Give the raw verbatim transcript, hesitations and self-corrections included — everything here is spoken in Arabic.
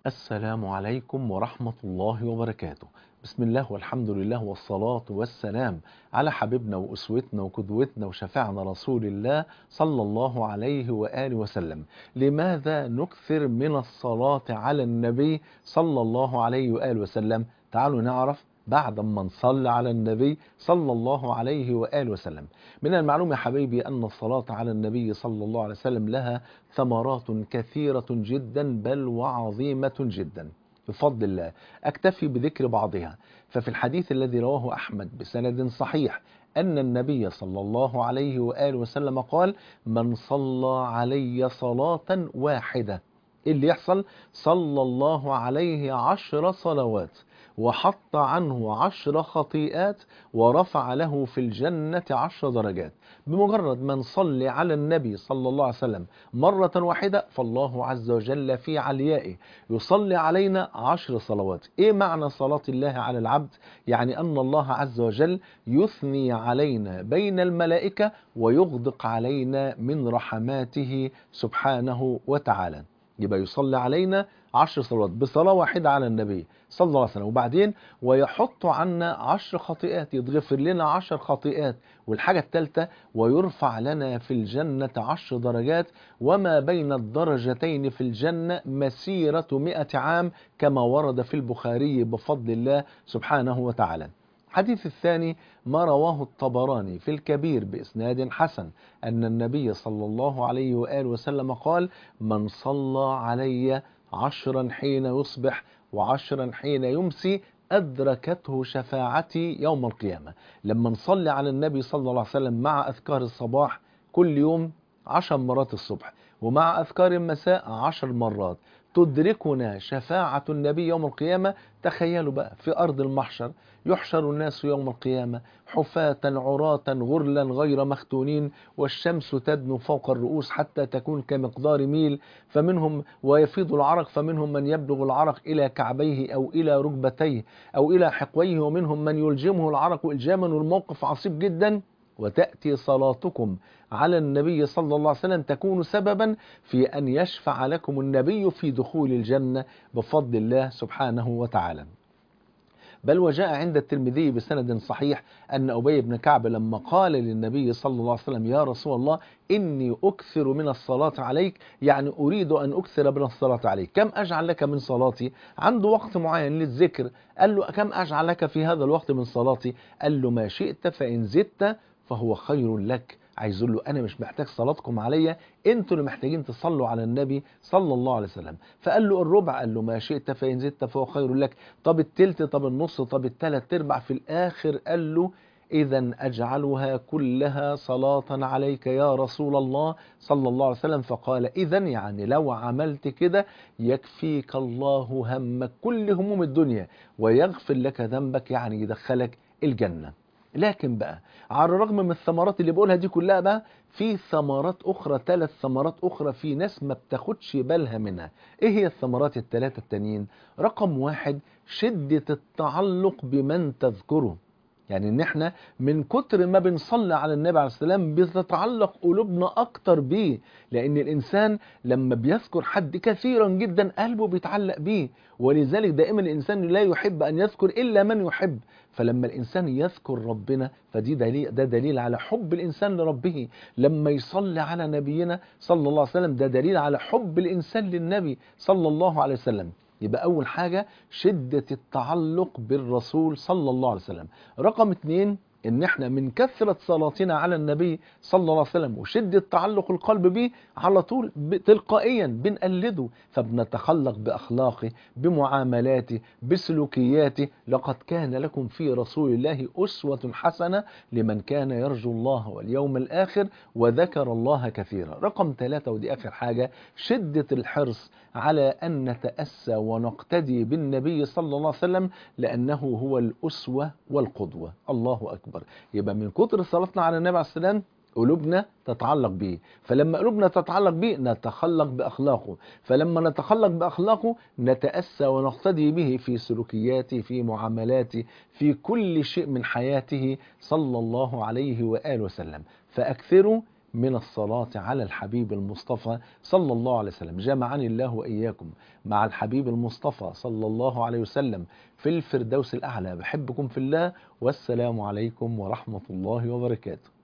السلام عليكم ورحمة الله وبركاته. بسم الله والحمد لله والصلاة والسلام على حبيبنا وأسوتنا وقدوتنا وشفيعنا رسول الله صلى الله عليه وآله وسلم. لماذا نكثر من الصلاة على النبي صلى الله عليه وآله وسلم؟ تعالوا نعرف بعد ما نصلي على النبي صلى الله عليه وآله وسلم. من المعلوم يا حبيبي أن الصلاة على النبي صلى الله عليه وسلم لها ثمرات كثيرة جدا بل وعظيمة جدا بفضل الله. أكتفي بذكر بعضها. ففي الحديث الذي رواه أحمد بسند صحيح أن النبي صلى الله عليه وآله وسلم قال: من صلى علي صلاة واحدة، إيه اللي يحصل؟ صلى الله عليه عشر صلوات، وحط عنه عشر خطيئات، ورفع له في الجنة عشر درجات. بمجرد ما نصلي على النبي صلى الله عليه وسلم مرة واحدة، فالله عز وجل في عليائه يصلي علينا عشر صلوات. ايه معنى صلاة الله على العبد؟ يعني ان الله عز وجل يثني علينا بين الملائكة ويغدق علينا من رحماته سبحانه وتعالى. يبقى يصلي علينا عشر صلوات بصلاة واحدة على النبي صلى الله عليه وسلم، وبعدين ويحط عنا عشر خطيئات، يتغفر لنا عشر خطيئات. والحاجة الثالثة: ويرفع لنا في الجنة عشر درجات، وما بين الدرجتين في الجنة مسيرة مئة عام، كما ورد في البخاري بفضل الله سبحانه وتعالى. الحديث الثاني ما رواه الطبراني في الكبير بإسناد حسن أن النبي صلى الله عليه وآله وسلم قال: من صلى علي عشرا حين يصبح وعشرا حين يمسي أدركته شفاعتي يوم القيامة. لما نصلي على النبي صلى الله عليه وسلم مع أذكار الصباح كل يوم عشر مرات الصبح، ومع أذكار المساء عشر مرات، تدركنا شفاعة النبي يوم القيامة. تخيلوا بقى في أرض المحشر يحشر الناس يوم القيامة حفاة عراة غرلا غير مختونين، والشمس تدنو فوق الرؤوس حتى تكون كمقدار ميل، فمنهم ويفيض العرق، فمنهم من يبلغ العرق إلى كعبيه أو إلى ركبتيه أو إلى حقويه، ومنهم من يلجمه العرق إلجاما، والموقف عصيب جدا. وتأتي صلاتكم على النبي صلى الله عليه وسلم تكون سببا في أن يشفع لكم النبي في دخول الجنة بفضل الله سبحانه وتعالى. بل وجاء عند الترمذي بسند صحيح أن أبي بن كعب لما قال للنبي صلى الله عليه وسلم: يا رسول الله إني أكثر من الصلاة عليك، يعني أريد أن أكثر من الصلاة عليك، كم أجعل لك من صلاتي؟ عنده وقت معين للذكر، قال له: كم أجعل لك في هذا الوقت من صلاتي؟ قال له: ما شئت، فإن زدت فهو خير لك. عايز له أنا مش محتاج صلاتكم عليا، انتوا اللي محتاجين تصلوا على النبي صلى الله عليه وسلم. فقال له: الربع. قال له: ما شئت، فإن زدت فهو خير لك. طب التلت، طب النص، طب التلات ارباع. في الآخر قال له: إذا أجعلها كلها صلاة عليك يا رسول الله صلى الله عليه وسلم. فقال: إذا يعني لو عملت كده يكفيك الله همك كل هموم الدنيا ويغفر لك ذنبك، يعني يدخلك الجنة. لكن بقى على الرغم من الثمرات اللي بقولها دي كلها، بقى في ثمرات أخرى، ثلاث ثمرات أخرى في ناس ما بتاخدش بالها منها. إيه هي الثمرات الثلاثة التانيين؟ رقم واحد: شدة التعلق بمن تذكره. يعني ان احنا من كتر ما بنصلي على النبي عليه السلام بتتعلق قلوبنا اكتر بيه، لان الانسان لما بيذكر حد كثيرا جدا قلبه بيتعلق بيه، ولذلك دائما الانسان لا يحب ان يذكر الا من يحب. فلما الانسان يذكر ربنا فدي دليل، ده دليل على حب الانسان لربه. لما يصلي على نبينا صلى الله عليه وسلم ده دليل على حب الانسان للنبي صلى الله عليه وسلم. يبقى أول حاجة شدة التعلق بالرسول صلى الله عليه وسلم. رقم اتنين: إن احنا من كثرة صلاتنا على النبي صلى الله عليه وسلم وشدة تعلق القلب به على طول تلقائيا بنقلده، فبنتخلق بأخلاقه، بمعاملاته، بسلوكياته. لقد كان لكم في رسول الله أسوة حسنة لمن كان يرجو الله واليوم الآخر وذكر الله كثيرا. رقم ثلاثة ودي آخر حاجة: شدة الحرص على أن نتأسى ونقتدي بالنبي صلى الله عليه وسلم، لأنه هو الأسوة والقدوة. الله أكبر. يبقى من كتر صلاتنا على النبي عليه السلام قلوبنا تتعلق به، فلما قلوبنا تتعلق به نتخلق بأخلاقه، فلما نتخلق بأخلاقه نتأسى ونقتدي به في سلوكياته، في معاملاته، في كل شيء من حياته صلى الله عليه وآله وسلم. فأكثروا من الصلاة على الحبيب المصطفى صلى الله عليه وسلم. جمعني الله وإياكم مع الحبيب المصطفى صلى الله عليه وسلم في الفردوس الأعلى. بحبكم في الله، والسلام عليكم ورحمة الله وبركاته.